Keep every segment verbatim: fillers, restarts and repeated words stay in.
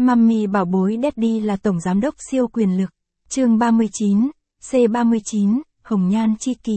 Mummy bảo bối Daddy là tổng giám đốc siêu quyền lực. Chương ba mươi chín, C ba mươi chín, Hồng Nhan Chi Kỷ.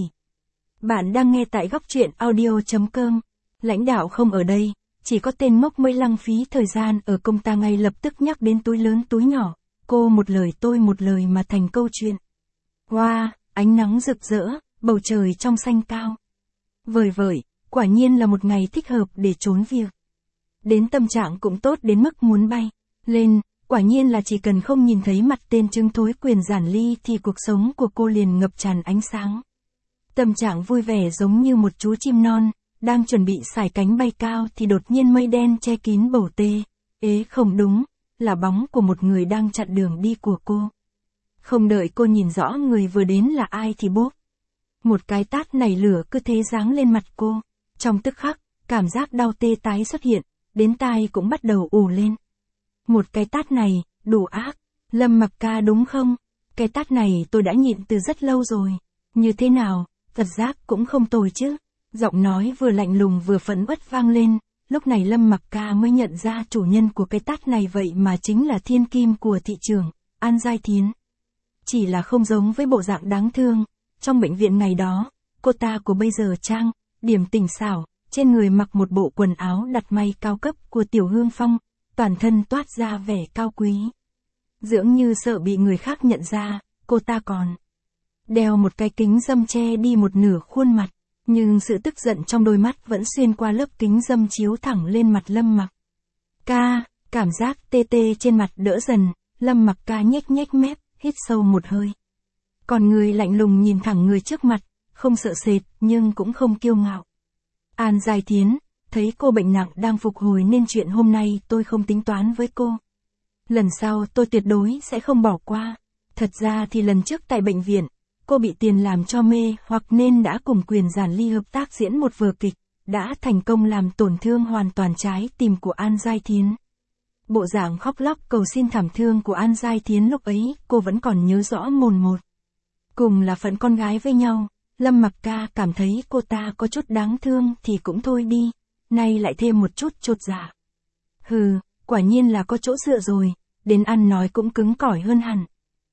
Bạn đang nghe tại góc truyện audio chấm com. Lãnh đạo không ở đây, chỉ có tên ngốc mới lăng phí thời gian ở công ta ngay lập tức nhắc đến túi lớn túi nhỏ. Cô một lời tôi một lời mà thành câu chuyện. Wow, ánh nắng rực rỡ, bầu trời trong xanh cao. Vời vợi, quả nhiên là một ngày thích hợp để trốn việc. Đến tâm trạng cũng tốt đến mức muốn bay lên, quả nhiên là chỉ cần không nhìn thấy mặt tên trứng thối Quyền Giản Ly thì cuộc sống của cô liền ngập tràn ánh sáng. Tâm trạng vui vẻ giống như một chú chim non, đang chuẩn bị sải cánh bay cao thì đột nhiên mây đen che kín bầu tê. Ế không đúng, là bóng của một người đang chặn đường đi của cô. Không đợi cô nhìn rõ người vừa đến là ai thì bốp. Một cái tát nảy lửa cứ thế giáng lên mặt cô. Trong tức khắc, cảm giác đau tê tái xuất hiện, đến tai cũng bắt đầu ù lên. Một cái tát này, đủ ác. Lâm Mặc Ca đúng không? Cái tát này tôi đã nhịn từ rất lâu rồi. Như thế nào, thật giác cũng không tồi chứ. Giọng nói vừa lạnh lùng vừa phẫn uất vang lên. Lúc này Lâm Mặc Ca mới nhận ra chủ nhân của cái tát này vậy mà chính là thiên kim của thị trường, An Giai Thiến. Chỉ là không giống với bộ dạng đáng thương. Trong bệnh viện ngày đó, cô ta của bây giờ trang, điểm tỉnh xảo, trên người mặc một bộ quần áo đặt may cao cấp của Tiểu Hương Phong, toàn thân toát ra vẻ cao quý. Dường như sợ bị người khác nhận ra, cô ta còn đeo một cái kính râm che đi một nửa khuôn mặt, nhưng sự tức giận trong đôi mắt vẫn xuyên qua lớp kính râm chiếu thẳng lên mặt Lâm Mặc Ca. Cảm giác tê tê trên mặt đỡ dần, Lâm Mặc Ca nhếch nhếch mép, hít sâu một hơi. Còn người lạnh lùng nhìn thẳng người trước mặt, không sợ sệt nhưng cũng không kiêu ngạo. An Giai Thiến, thấy cô bệnh nặng đang phục hồi nên chuyện hôm nay tôi không tính toán với cô. Lần sau tôi tuyệt đối sẽ không bỏ qua. Thật ra thì lần trước tại bệnh viện, cô bị tiền làm cho mê hoặc nên đã cùng Quyền Giản Ly hợp tác diễn một vở kịch, đã thành công làm tổn thương hoàn toàn trái tim của An Giai Thiến. Bộ dạng khóc lóc cầu xin thảm thương của An Giai Thiến lúc ấy cô vẫn còn nhớ rõ mồn một. Cùng là phận con gái với nhau, Lâm Mặc Ca cảm thấy cô ta có chút đáng thương thì cũng thôi đi, nay lại thêm một chút chột dạ. Hừ, quả nhiên là có chỗ dựa rồi, đến ăn nói cũng cứng cỏi hơn hẳn.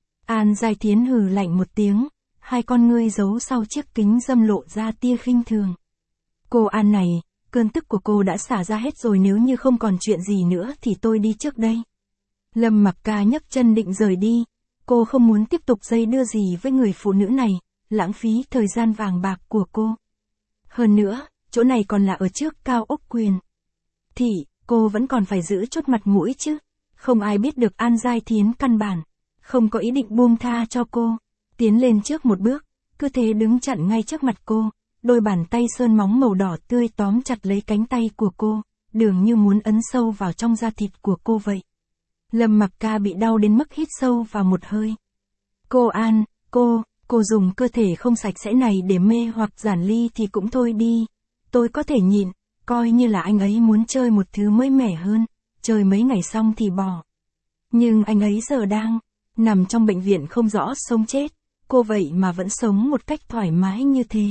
An Giai Thiến hừ lạnh một tiếng, hai con ngươi giấu sau chiếc kính râm lộ ra tia khinh thường. Cô An này, cơn tức của cô đã xả ra hết rồi, nếu như không còn chuyện gì nữa thì tôi đi trước đây. Lâm Mặc Ca nhấc chân định rời đi, cô không muốn tiếp tục dây đưa gì với người phụ nữ này, lãng phí thời gian vàng bạc của cô. Hơn nữa, chỗ này còn là ở trước cao ốc Quyền Thị, cô vẫn còn phải giữ chút mặt mũi chứ. Không ai biết được An Giai Thiến căn bản không có ý định buông tha cho cô. Tiến lên trước một bước, cứ thế đứng chặn ngay trước mặt cô, đôi bàn tay sơn móng màu đỏ tươi tóm chặt lấy cánh tay của cô, dường như muốn ấn sâu vào trong da thịt của cô vậy. Lâm Mặc Ca bị đau đến mức hít sâu vào một hơi. Cô An, cô, cô dùng cơ thể không sạch sẽ này để mê hoặc Giản Ly thì cũng thôi đi. Tôi có thể nhịn, coi như là anh ấy muốn chơi một thứ mới mẻ hơn, chơi mấy ngày xong thì bỏ. Nhưng anh ấy giờ đang nằm trong bệnh viện không rõ sống chết, cô vậy mà vẫn sống một cách thoải mái như thế.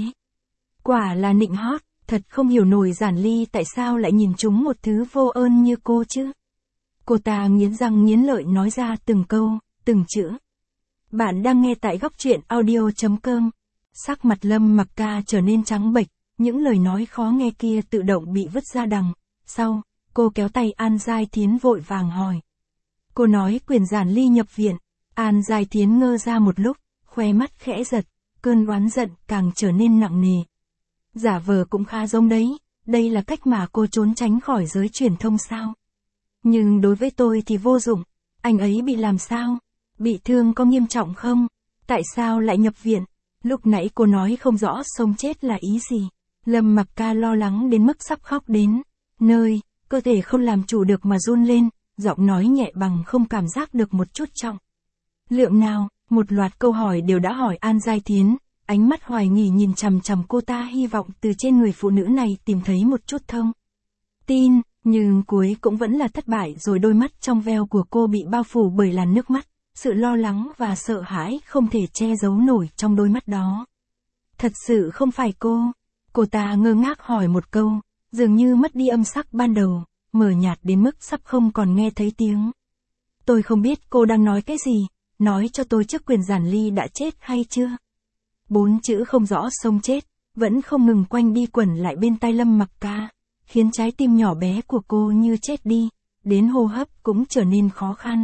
Quả là nịnh hót, thật không hiểu nổi Giản Ly tại sao lại nhìn chúng một thứ vô ơn như cô chứ. Cô ta nghiến răng nghiến lợi nói ra từng câu, từng chữ. Bạn đang nghe tại góc truyện audio chấm com. Sắc mặt Lâm Mặc Ca trở nên trắng bệch, những lời nói khó nghe kia tự động bị vứt ra đằng sau. Cô kéo tay An Giai Thiến vội vàng hỏi. Cô nói Quyền Giản Ly nhập viện. An Giai Thiến ngơ ra một lúc, khóe mắt khẽ giật, cơn oán giận càng trở nên nặng nề. Giả vờ cũng khá giống đấy, đây là cách mà cô trốn tránh khỏi giới truyền thông sao? Nhưng đối với tôi thì vô dụng. Anh ấy bị làm sao? Bị thương có nghiêm trọng không? Tại sao lại nhập viện? Lúc nãy cô nói không rõ sống chết là ý gì? Lâm Mặc Ca lo lắng đến mức sắp khóc đến nơi, cơ thể không làm chủ được mà run lên, giọng nói nhẹ bằng không cảm giác được một chút trọng lượng nào. Một loạt câu hỏi đều đã hỏi An Giai Thiến, ánh mắt hoài nghi nhìn chằm chằm cô ta, hy vọng từ trên người phụ nữ này tìm thấy một chút thông tin, nhưng cuối cũng vẫn là thất bại rồi. Đôi mắt trong veo của cô bị bao phủ bởi làn nước mắt, sự lo lắng và sợ hãi không thể che giấu nổi trong đôi mắt đó. Thật sự không phải cô. Cô ta ngơ ngác hỏi một câu, dường như mất đi âm sắc ban đầu, mờ nhạt đến mức sắp không còn nghe thấy tiếng tôi không biết cô đang nói cái gì, nói cho tôi trước Quyền Giản Ly đã chết hay chưa? Bốn chữ không rõ sống chết, vẫn không ngừng quanh đi quẩn lại bên tai Lâm Mặc Ca, khiến trái tim nhỏ bé của cô như chết đi, đến hô hấp cũng trở nên khó khăn.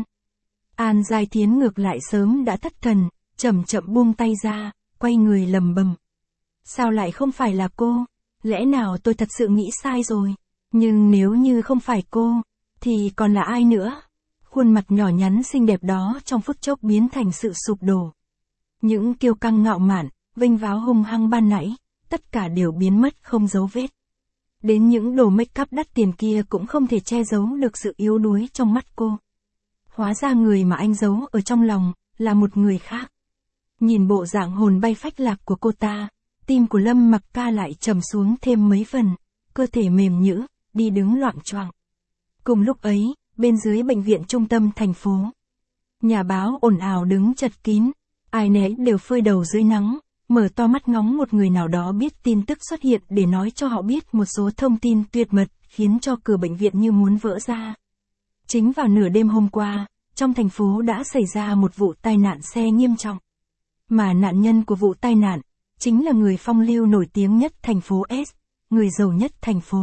An Giai Thiến ngược lại sớm đã thất thần, chậm chậm buông tay ra, quay người lầm bầm. Sao lại không phải là cô? Lẽ nào tôi thật sự nghĩ sai rồi? Nhưng nếu như không phải cô, thì còn là ai nữa? Khuôn mặt nhỏ nhắn xinh đẹp đó trong phút chốc biến thành sự sụp đổ. Những kiêu căng ngạo mạn, vênh váo hung hăng ban nãy, tất cả đều biến mất không dấu vết. Đến những đồ make up đắt tiền kia cũng không thể che giấu được sự yếu đuối trong mắt cô. Hóa ra người mà anh giấu ở trong lòng, là một người khác. Nhìn bộ dạng hồn bay phách lạc của cô ta, tim của Lâm Mặc Ca lại trầm xuống thêm mấy phần, cơ thể mềm nhũn, đi đứng loạng choạng. Cùng lúc ấy, bên dưới bệnh viện trung tâm thành phố, nhà báo ồn ào đứng chật kín, ai nấy đều phơi đầu dưới nắng, mở to mắt ngóng một người nào đó biết tin tức xuất hiện để nói cho họ biết một số thông tin tuyệt mật, khiến cho cửa bệnh viện như muốn vỡ ra. Chính vào nửa đêm hôm qua, trong thành phố đã xảy ra một vụ tai nạn xe nghiêm trọng. Mà nạn nhân của vụ tai nạn, chính là người phong lưu nổi tiếng nhất thành phố S, người giàu nhất thành phố.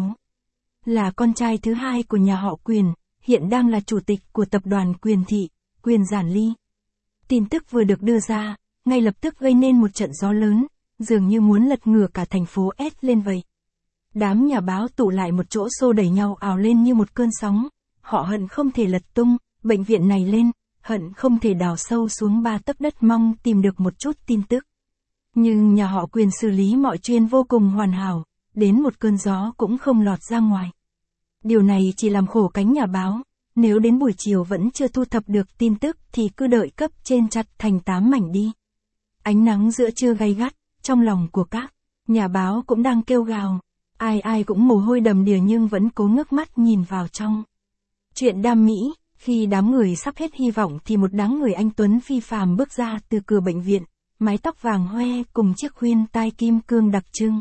Là con trai thứ hai của nhà họ Quyền, hiện đang là chủ tịch của tập đoàn Quyền Thị, Quyền Giản Ly. Tin tức vừa được đưa ra, ngay lập tức gây nên một trận gió lớn, dường như muốn lật ngửa cả thành phố S lên vậy. Đám nhà báo tụ lại một chỗ xô đẩy nhau ào lên như một cơn sóng, họ hận không thể lật tung bệnh viện này lên, hận không thể đào sâu xuống ba tấc đất mong tìm được một chút tin tức. Nhưng nhà họ Quyền xử lý mọi chuyện vô cùng hoàn hảo, đến một cơn gió cũng không lọt ra ngoài. Điều này chỉ làm khổ cánh nhà báo, nếu đến buổi chiều vẫn chưa thu thập được tin tức thì cứ đợi cấp trên chặt thành tám mảnh đi. Ánh nắng giữa trưa gay gắt, trong lòng của các nhà báo cũng đang kêu gào, ai ai cũng mồ hôi đầm đìa nhưng vẫn cố ngước mắt nhìn vào trong. Chuyện đam mỹ, khi đám người sắp hết hy vọng thì một dáng người anh tuấn phi phàm bước ra từ cửa bệnh viện, mái tóc vàng hoe cùng chiếc khuyên tai kim cương đặc trưng.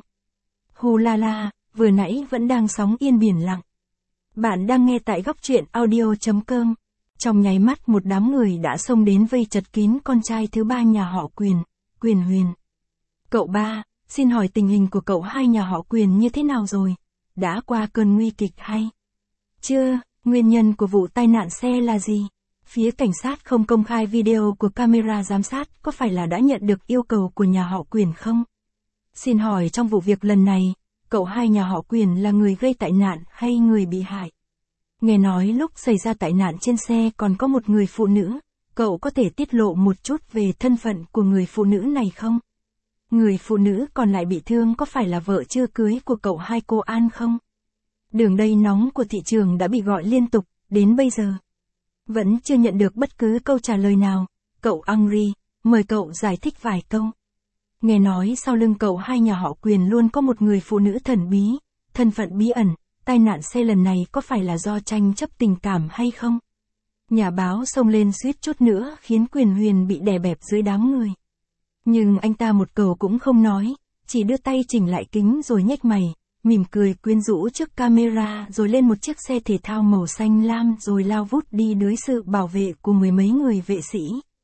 Hù la la, vừa nãy vẫn đang sóng yên biển lặng. Bạn đang nghe tại góc truyện audio chấm com. Trong nháy mắt một đám người đã xông đến vây chật kín con trai thứ ba nhà họ Quyền, Quyền Huyền. Cậu ba, xin hỏi tình hình của cậu hai nhà họ Quyền như thế nào rồi? Đã qua cơn nguy kịch hay chưa? Nguyên nhân của vụ tai nạn xe là gì? Phía cảnh sát không công khai video của camera giám sát, có phải là đã nhận được yêu cầu của nhà họ Quyền không? Xin hỏi trong vụ việc lần này, cậu hai nhà họ Quyền là người gây tai nạn hay người bị hại? Nghe nói lúc xảy ra tai nạn trên xe còn có một người phụ nữ, cậu có thể tiết lộ một chút về thân phận của người phụ nữ này không? Người phụ nữ còn lại bị thương có phải là vợ chưa cưới của cậu hai cô An không? Đường dây nóng của thị trường đã bị gọi liên tục, đến bây giờ vẫn chưa nhận được bất cứ câu trả lời nào. Cậu Henry, mời cậu giải thích vài câu. Nghe nói sau lưng cậu hai nhà họ Quyền luôn có một người phụ nữ thần bí, thân phận bí ẩn, tai nạn xe lần này có phải là do tranh chấp tình cảm hay không? Nhà báo xông lên suýt chút nữa khiến Quyền Huyền bị đè bẹp dưới đám người. Nhưng anh ta một câu cũng không nói, chỉ đưa tay chỉnh lại kính rồi nhếch mày, mỉm cười quyến rũ trước camera rồi lên một chiếc xe thể thao màu xanh lam rồi lao vút đi dưới sự bảo vệ của mười mấy người vệ sĩ.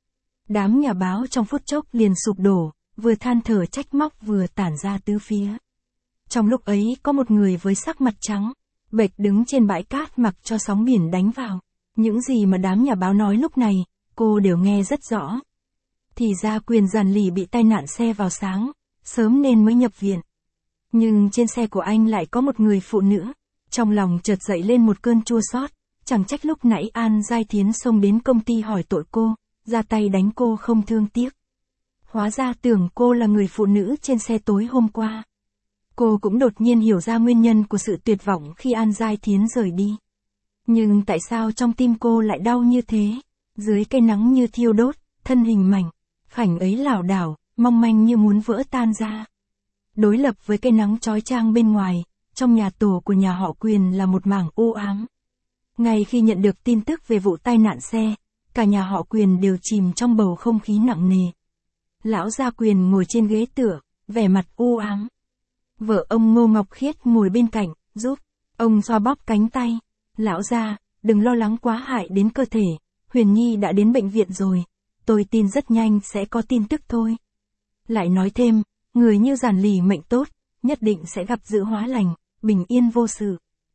Đám nhà báo trong phút chốc liền sụp đổ, vừa than thở trách móc vừa tản ra tứ phía. Trong lúc ấy có một người với sắc mặt trắng, bệch đứng trên bãi cát mặc cho sóng biển đánh vào. Những gì mà đám nhà báo nói lúc này, cô đều nghe rất rõ. Thì ra Quyền Giản Ly bị tai nạn xe vào sáng, sớm nên mới nhập viện. Nhưng trên xe của anh lại có một người phụ nữ. Trong lòng chợt dậy lên một cơn chua xót, chẳng trách lúc nãy An Giai Thiến xông đến công ty hỏi tội cô, ra tay đánh cô không thương tiếc. Hóa ra tưởng cô là người phụ nữ trên xe tối hôm qua. Cô cũng đột nhiên hiểu ra nguyên nhân của sự tuyệt vọng khi An Giai Thiến rời đi. Nhưng tại sao trong tim cô lại đau như thế? Dưới cây nắng như thiêu đốt, thân hình mảnh khảnh ấy lảo đảo, mong manh như muốn vỡ tan ra. Đối lập với cây nắng chói chang bên ngoài, trong nhà tù của nhà họ Quyền là một mảng u ám. Ngay khi nhận được tin tức về vụ tai nạn xe, cả nhà họ Quyền đều chìm trong bầu không khí nặng nề. Lão gia Quyền ngồi trên ghế tựa, vẻ mặt u ám. Vợ ông Ngô Ngọc Khiết ngồi bên cạnh, giúp ông xoa bóp cánh tay. Lão gia, đừng lo lắng quá hại đến cơ thể, Huyền Nhi đã đến bệnh viện rồi, tôi tin rất nhanh sẽ có tin tức thôi. Lại nói thêm, người như Giản Lì mệnh tốt, nhất định sẽ gặp dự hóa lành, bình yên vô sự.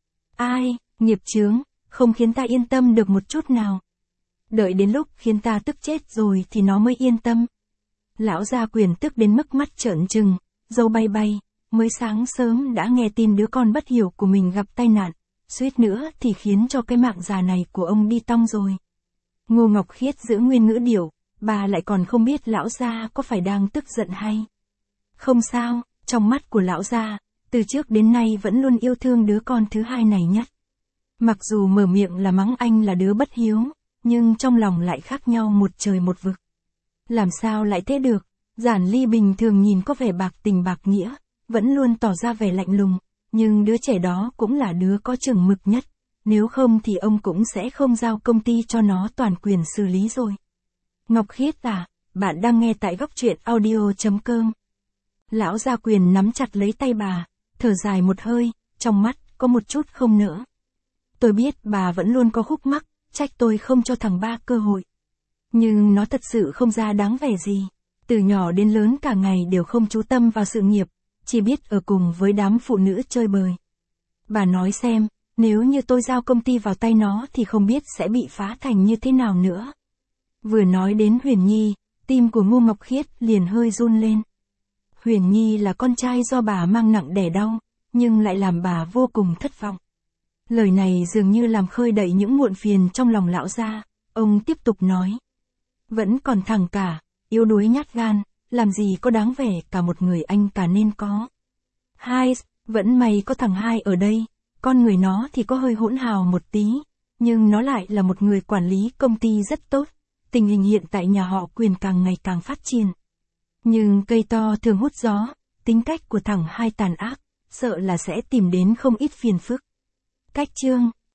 Ai, nghiệp chướng, không khiến ta yên tâm được một chút nào. Đợi đến lúc khiến ta tức chết rồi thì nó mới yên tâm. Lão gia Quyền tức đến mức mắt trợn trừng, râu bay bay, mới sáng sớm đã nghe tin đứa con bất hiểu của mình gặp tai nạn, suýt nữa thì khiến cho cái mạng già này của ông đi tong rồi. Ngô Ngọc Khiết giữ nguyên ngữ điệu, bà lại còn không biết lão gia có phải đang tức giận hay. Không sao, trong mắt của lão gia, từ trước đến nay vẫn luôn yêu thương đứa con thứ hai này nhất. Mặc dù mở miệng là mắng anh là đứa bất hiếu, nhưng trong lòng lại khác nhau một trời một vực. Làm sao lại thế được, Giản Ly bình thường nhìn có vẻ bạc tình bạc nghĩa, vẫn luôn tỏ ra vẻ lạnh lùng, nhưng đứa trẻ đó cũng là đứa có chừng mực nhất, nếu không thì ông cũng sẽ không giao công ty cho nó toàn quyền xử lý rồi. Ngọc Khiết à, bạn đang nghe tại góc truyện audio chấm com. Lão gia Quyền nắm chặt lấy tay bà, thở dài một hơi, trong mắt có một chút không nỡ. Tôi biết bà vẫn luôn có khúc mắc, trách tôi không cho thằng ba cơ hội. Nhưng nó thật sự không ra đáng vẻ gì. Từ nhỏ đến lớn cả ngày đều không chú tâm vào sự nghiệp, chỉ biết ở cùng với đám phụ nữ chơi bời. Bà nói xem, nếu như tôi giao công ty vào tay nó thì không biết sẽ bị phá thành như thế nào nữa. Vừa nói đến Huyền Nhi, tim của Ngô Ngọc Khiết liền hơi run lên. Huyền Nhi là con trai do bà mang nặng đẻ đau, nhưng lại làm bà vô cùng thất vọng. Lời này dường như làm khơi đậy những muộn phiền trong lòng lão gia, ông tiếp tục nói. Vẫn còn thằng cả, yếu đuối nhát gan, làm gì có đáng vẻ cả một người anh cả nên có. Hai, vẫn may có thằng hai ở đây, con người nó thì có hơi hỗn hào một tí, nhưng nó lại là một người quản lý công ty rất tốt, tình hình hiện tại nhà họ Quyền càng ngày càng phát triển. Nhưng cây to thường hút gió, tính cách của thằng hai tàn ác, sợ là sẽ tìm đến không ít phiền phức. Cách chương